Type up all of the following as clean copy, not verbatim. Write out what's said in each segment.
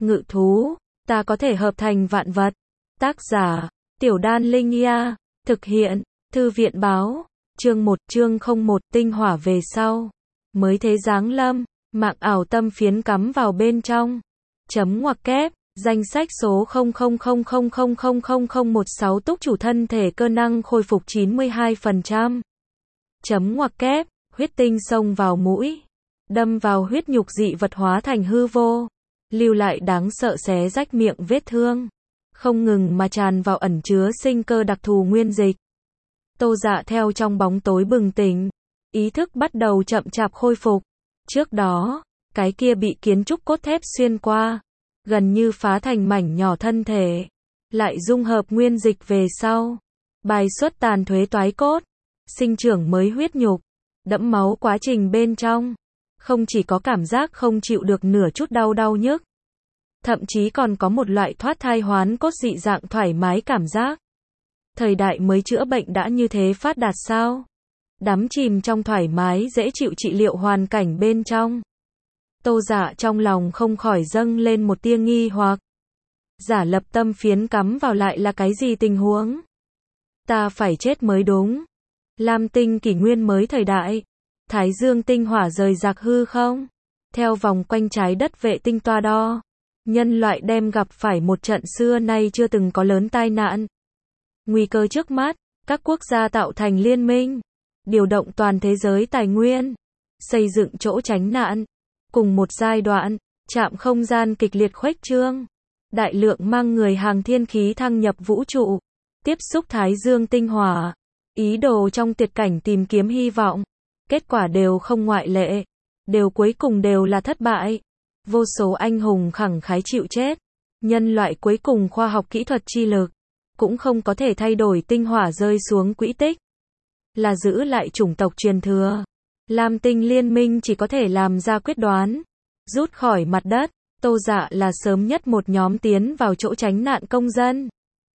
Ngự thú, ta có thể hợp thành vạn vật. Tác giả, Tiểu Đan Linh Ia, thực hiện, Thư viện báo, chương 01 tinh hỏa về sau. Mới thế giáng lâm, mạng ảo tâm phiến cắm vào bên trong. Chấm ngoặc kép, danh sách số 0000000016 túc chủ thân thể cơ năng khôi phục 92%. Chấm ngoặc kép, huyết tinh xông vào mũi, đâm vào huyết nhục dị vật hóa thành hư vô, lưu lại đáng sợ xé rách miệng vết thương, không ngừng mà tràn vào ẩn chứa sinh cơ đặc thù nguyên dịch. Tô Dạ theo trong bóng tối bừng tỉnh, ý thức bắt đầu chậm chạp khôi phục. Trước đó, cái kia bị kiến trúc cốt thép xuyên qua, gần như phá thành mảnh nhỏ thân thể, lại dung hợp nguyên dịch về sau, bài xuất tàn thuế toái cốt, sinh trưởng mới huyết nhục, đẫm máu quá trình bên trong, không chỉ có cảm giác không chịu được nửa chút đau nhức, thậm chí còn có một loại thoát thai hoán cốt dị dạng thoải mái cảm giác. Thời đại mới chữa bệnh đã như thế phát đạt sao? Đắm chìm trong thoải mái dễ chịu trị liệu hoàn cảnh bên trong. Tô Dạ trong lòng không khỏi dâng lên một tia nghi hoặc. Giả lập tâm phiến cắm vào lại là cái gì tình huống? Ta phải chết mới đúng. Lam tinh kỷ nguyên mới thời đại. Thái dương tinh hỏa rời rạc hư không? Theo vòng quanh trái đất vệ tinh toa đo, nhân loại đem gặp phải một trận xưa nay chưa từng có lớn tai nạn. Nguy cơ trước mắt, các quốc gia tạo thành liên minh, điều động toàn thế giới tài nguyên, xây dựng chỗ tránh nạn. Cùng một giai đoạn, trạm không gian kịch liệt khuếch trương, đại lượng mang người hàng thiên khí thăng nhập vũ trụ, tiếp xúc thái dương tinh hỏa, ý đồ trong tuyệt cảnh tìm kiếm hy vọng. Kết quả đều không ngoại lệ, cuối cùng đều là thất bại. Vô số anh hùng khẳng khái chịu chết, nhân loại cuối cùng khoa học kỹ thuật chi lực cũng không có thể thay đổi tinh hỏa rơi xuống quỹ tích, là giữ lại chủng tộc truyền thừa. Lam tinh liên minh chỉ có thể làm ra quyết đoán, rút khỏi mặt đất. Tô Dạ là sớm nhất một nhóm tiến vào chỗ tránh nạn công dân,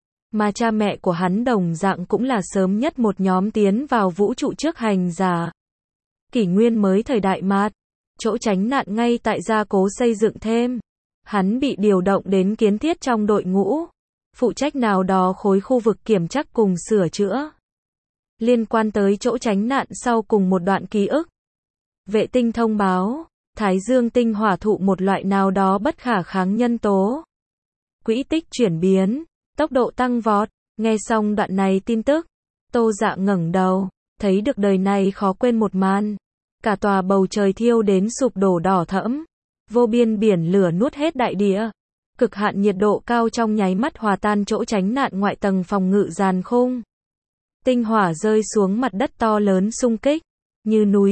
mà cha mẹ của hắn đồng dạng cũng là sớm nhất một nhóm tiến vào vũ trụ trước hành giả. Kỷ nguyên mới thời đại mạt, chỗ tránh nạn ngay tại gia cố xây dựng thêm. Hắn bị điều động đến kiến thiết trong đội ngũ, phụ trách nào đó khối khu vực kiểm chắc cùng sửa chữa. Liên quan tới chỗ tránh nạn sau cùng một đoạn ký ức. Vệ tinh thông báo, Thái dương tinh hỏa thụ một loại nào đó bất khả kháng nhân tố. Quỹ tích chuyển biến, tốc độ tăng vọt. Nghe xong đoạn này tin tức, Tô Dạ ngẩng đầu, thấy được đời này khó quên một màn. Cả tòa bầu trời thiêu đến sụp đổ đỏ thẫm, vô biên biển lửa nuốt hết đại địa. Cực hạn nhiệt độ cao trong nháy mắt hòa tan chỗ tránh nạn ngoại tầng phòng ngự giàn khung. Tinh hỏa rơi xuống mặt đất to lớn xung kích, như núi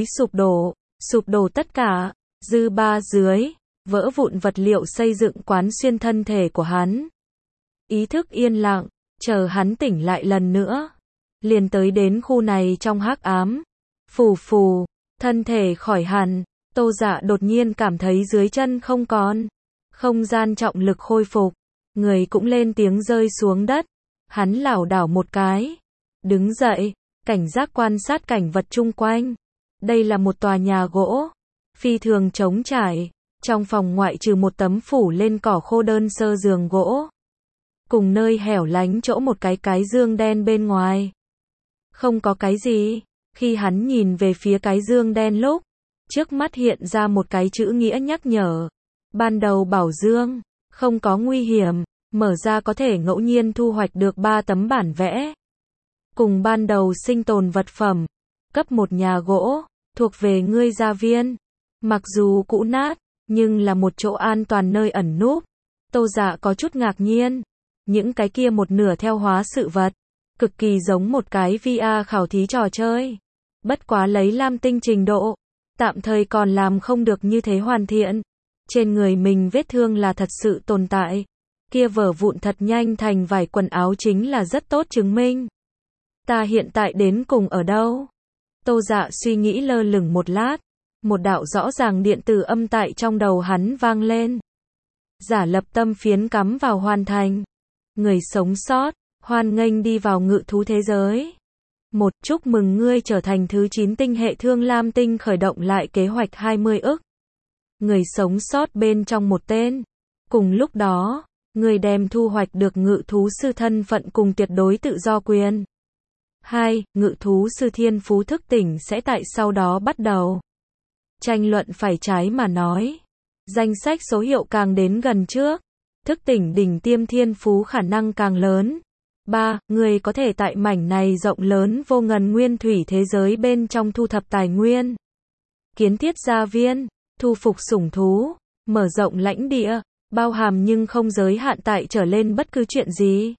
sụp đổ tất cả, dư ba dưới, vỡ vụn vật liệu xây dựng quán xuyên thân thể của hắn. Ý thức yên lặng, chờ hắn tỉnh lại lần nữa, liền tới đến khu này trong hắc ám. Phù phù, thân thể khỏi hẳn, Tô Dạ đột nhiên cảm thấy dưới chân không còn, không gian trọng lực khôi phục, người cũng lên tiếng rơi xuống đất. Hắn lảo đảo một cái, đứng dậy, cảnh giác quan sát cảnh vật chung quanh. Đây là một tòa nhà gỗ, phi thường trống trải, trong phòng ngoại trừ một tấm phủ lên cỏ khô đơn sơ giường gỗ, cùng nơi hẻo lánh chỗ một cái dương đen bên ngoài. Không có cái gì. Khi hắn nhìn về phía cái dương đen lúc, trước mắt hiện ra một cái chữ nghĩa nhắc nhở. Ban đầu bảo dương, không có nguy hiểm, mở ra có thể ngẫu nhiên thu hoạch được 3 tấm bản vẽ. Cùng ban đầu sinh tồn vật phẩm, cấp 1 nhà gỗ, thuộc về ngươi gia viên. Mặc dù cũ nát, nhưng là một chỗ an toàn nơi ẩn núp. Tô Dạ có chút ngạc nhiên. Những cái kia một nửa theo hóa sự vật, cực kỳ giống một cái VR khảo thí trò chơi. Bất quá lấy Lam tinh trình độ, tạm thời còn làm không được như thế hoàn thiện. Trên người mình vết thương là thật sự tồn tại. Kia vỡ vụn thật nhanh thành vải quần áo chính là rất tốt chứng minh. Ta hiện tại đến cùng ở đâu? Tô Dạ suy nghĩ lơ lửng một lát. Một đạo rõ ràng điện tử âm tại trong đầu hắn vang lên. Giả lập tâm phiến cắm vào hoàn thành. Người sống sót, hoan nghênh đi vào ngự thú thế giới. Chúc mừng ngươi trở thành thứ 9 tinh hệ thương lam tinh khởi động lại kế hoạch 20 ức. Người sống sót bên trong một tên. Cùng lúc đó, người đem thu hoạch được ngự thú sư thân phận cùng tuyệt đối tự do quyền. 2. Ngự thú sư thiên phú thức tỉnh sẽ tại sau đó bắt đầu. Tranh luận phải trái mà nói. Danh sách số hiệu càng đến gần trước, thức tỉnh đỉnh tiêm thiên phú khả năng càng lớn. 3. Người có thể tại mảnh này rộng lớn vô ngần nguyên thủy thế giới bên trong thu thập tài nguyên, kiến thiết gia viên, thu phục sủng thú, mở rộng lãnh địa, bao hàm nhưng không giới hạn tại trở lên bất cứ chuyện gì.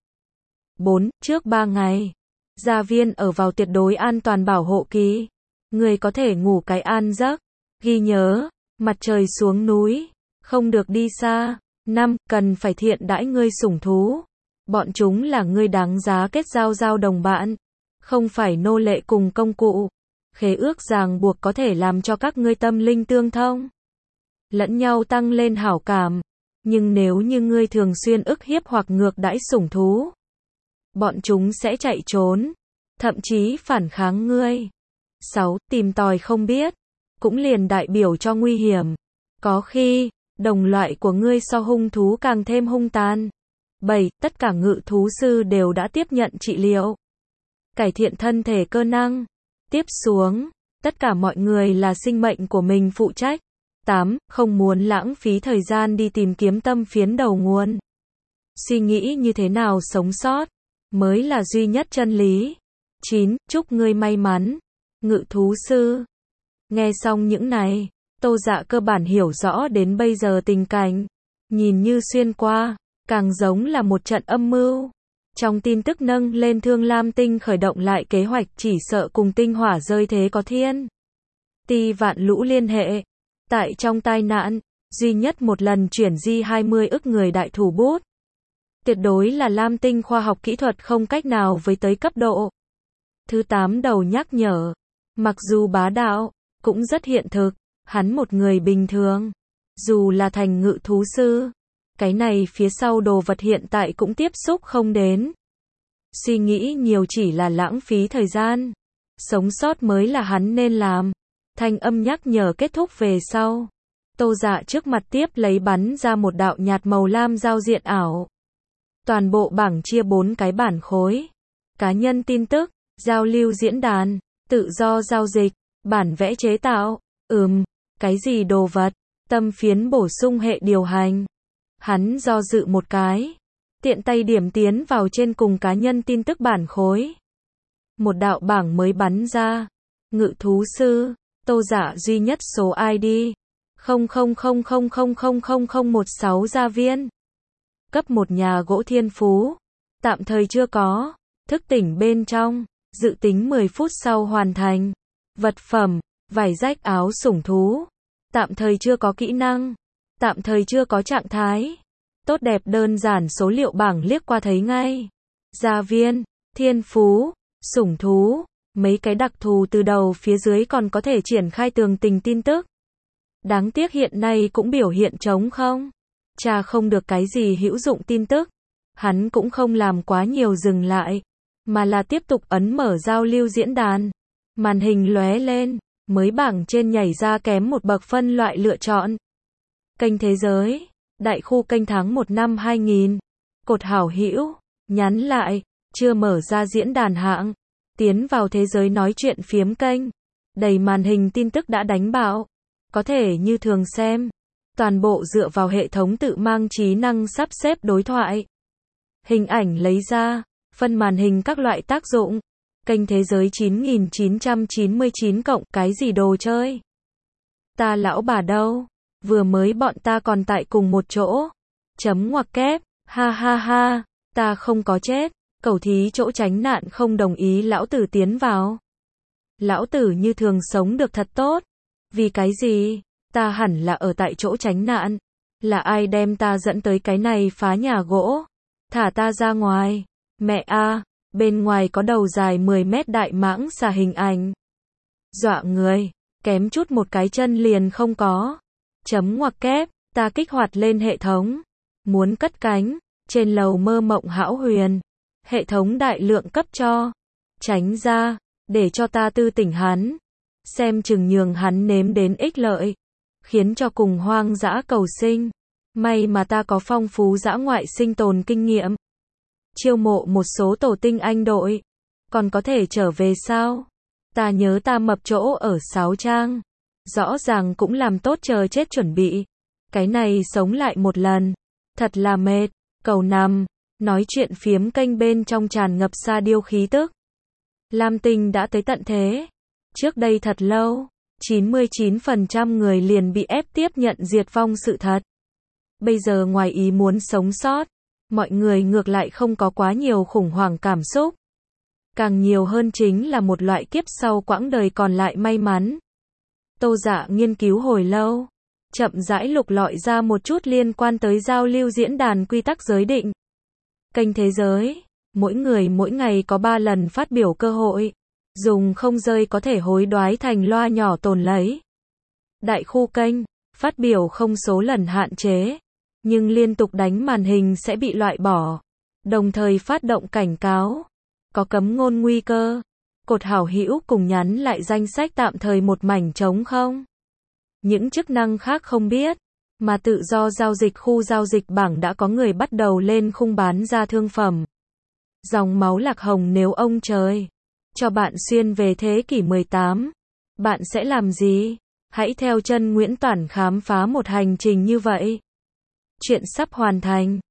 4. Trước 3 ngày, gia viên ở vào tuyệt đối an toàn bảo hộ kỳ. Người có thể ngủ cái an giấc. Ghi nhớ, mặt trời xuống núi, không được đi xa. 5. Cần phải thiện đãi ngươi sủng thú. Bọn chúng là ngươi đáng giá kết giao đồng bạn, không phải nô lệ cùng công cụ. Khế ước ràng buộc có thể làm cho các ngươi tâm linh tương thông, lẫn nhau tăng lên hảo cảm. Nhưng nếu như ngươi thường xuyên ức hiếp hoặc ngược đãi sủng thú, bọn chúng sẽ chạy trốn, thậm chí phản kháng ngươi. 6. Tìm tòi không biết, cũng liền đại biểu cho nguy hiểm. Có khi, đồng loại của ngươi so hung thú càng thêm hung tàn. 7. Tất cả ngự thú sư đều đã tiếp nhận trị liệu, cải thiện thân thể cơ năng. Tiếp xuống, tất cả mọi người là sinh mệnh của mình phụ trách. 8. Không muốn lãng phí thời gian đi tìm kiếm tâm phiến đầu nguồn. Suy nghĩ như thế nào sống sót mới là duy nhất chân lý. 9. Chúc ngươi may mắn, ngự thú sư. Nghe xong những này, Tô Dạ cơ bản hiểu rõ đến bây giờ tình cảnh. Nhìn như xuyên qua, càng giống là một trận âm mưu. Trong tin tức nâng lên Thương Lam Tinh khởi động lại kế hoạch chỉ sợ cùng tinh hỏa rơi thế có thiên ti vạn lũ liên hệ. Tại trong tai nạn, duy nhất một lần chuyển di 20 ức người đại thủ bút. Tuyệt đối là Lam Tinh khoa học kỹ thuật không cách nào với tới cấp độ. Thứ 8 đầu nhắc nhở. Mặc dù bá đạo, cũng rất hiện thực. Hắn một người bình thường, dù là thành ngự thú sư, cái này phía sau đồ vật hiện tại cũng tiếp xúc không đến. Suy nghĩ nhiều chỉ là lãng phí thời gian. Sống sót mới là hắn nên làm. Thanh âm nhắc nhở kết thúc về sau. Tô Dạ trước mặt tiếp lấy bắn ra một đạo nhạt màu lam giao diện ảo. Toàn bộ bảng chia 4 cái bản khối. Cá nhân tin tức, giao lưu diễn đàn, tự do giao dịch, bản vẽ chế tạo. Cái gì đồ vật? Tâm phiến bổ sung hệ điều hành. Hắn do dự một cái, tiện tay điểm tiến vào trên cùng cá nhân tin tức bản khối. Một đạo bảng mới bắn ra. Ngự thú sư, Tô Dạ duy nhất số ID 0000000016 gia viên. Cấp 1 nhà gỗ thiên phú. Tạm thời chưa có. Thức tỉnh bên trong. Dự tính 10 phút sau hoàn thành. Vật phẩm, vải rách áo sủng thú. Tạm thời chưa có kỹ năng. Tạm thời chưa có trạng thái. Tốt đẹp đơn giản số liệu bảng liếc qua thấy ngay. Gia viên, thiên phú, sủng thú, mấy cái đặc thù từ đầu phía dưới còn có thể triển khai tường tình tin tức. Đáng tiếc hiện nay cũng biểu hiện trống không. Tra không được cái gì hữu dụng tin tức. Hắn cũng không làm quá nhiều dừng lại, mà là tiếp tục ấn mở giao lưu diễn đàn. Màn hình lóe lên, mới bảng trên nhảy ra kém một bậc phân loại lựa chọn. Kênh thế giới, đại khu kênh tháng 1 năm 2000. Cột hảo hữu, nhắn lại, chưa mở ra diễn đàn hạng. Tiến vào thế giới nói chuyện phiếm kênh. Đầy màn hình tin tức đã đánh bạo. Có thể như thường xem. Toàn bộ dựa vào hệ thống tự mang trí năng sắp xếp đối thoại. Hình ảnh lấy ra, phân màn hình các loại tác dụng. Kênh thế giới 9999 cộng cái gì đồ chơi. Ta lão bà đâu? Vừa mới bọn ta còn tại cùng một chỗ. Chấm ngoặc kép, ha ha ha, ta không có chết. Cầu thí chỗ tránh nạn không đồng ý lão tử tiến vào. Lão tử như thường sống được thật tốt. Vì cái gì? Ta hẳn là ở tại chỗ tránh nạn. Là ai đem ta dẫn tới cái này phá nhà gỗ? Thả ta ra ngoài. Mẹ a, bên ngoài có đầu dài 10 mét đại mãng xà hình ảnh. Dọa người, kém chút một cái chân liền không có. Chấm ngoặc kép, ta kích hoạt lên hệ thống. Muốn cất cánh, trên lầu mơ mộng hão huyền. Hệ thống đại lượng cấp cho. Tránh ra, để cho ta tư tỉnh hắn. Xem chừng nhường hắn nếm đến ích lợi. Khiến cho cùng hoang dã cầu sinh. May mà ta có phong phú dã ngoại sinh tồn kinh nghiệm. Chiêu mộ một số tổ tinh anh đội. Còn có thể trở về sao? Ta nhớ ta mập chỗ ở Sáo Trang. Rõ ràng cũng làm tốt chờ chết chuẩn bị. Cái này sống lại một lần. Thật là mệt. Cầu nằm. Nói chuyện phiếm kênh bên trong tràn ngập sa điêu khí tức. Lam Tinh đã tới tận thế. Trước đây thật lâu, 99% người liền bị ép tiếp nhận diệt vong sự thật. Bây giờ ngoài ý muốn sống sót, mọi người ngược lại không có quá nhiều khủng hoảng cảm xúc. Càng nhiều hơn chính là một loại kiếp sau quãng đời còn lại may mắn. Tô Dạ nghiên cứu hồi lâu, chậm rãi lục lọi ra một chút liên quan tới giao lưu diễn đàn quy tắc giới định. Kênh thế giới, mỗi người mỗi ngày có 3 lần phát biểu cơ hội, dùng không rơi có thể hối đoái thành loa nhỏ tồn lấy. Đại khu kênh, phát biểu không số lần hạn chế, nhưng liên tục đánh màn hình sẽ bị loại bỏ, đồng thời phát động cảnh cáo, có cấm ngôn nguy cơ, cột hảo hữu cùng nhắn lại danh sách tạm thời một mảnh trống không. Những chức năng khác không biết, mà tự do giao dịch khu giao dịch bảng đã có người bắt đầu lên khung bán ra thương phẩm. Dòng máu lạc hồng nếu ông trời cho bạn xuyên về thế kỷ 18, bạn sẽ làm gì? Hãy theo chân Nguyễn Toản khám phá một hành trình như vậy. Chuyện sắp hoàn thành.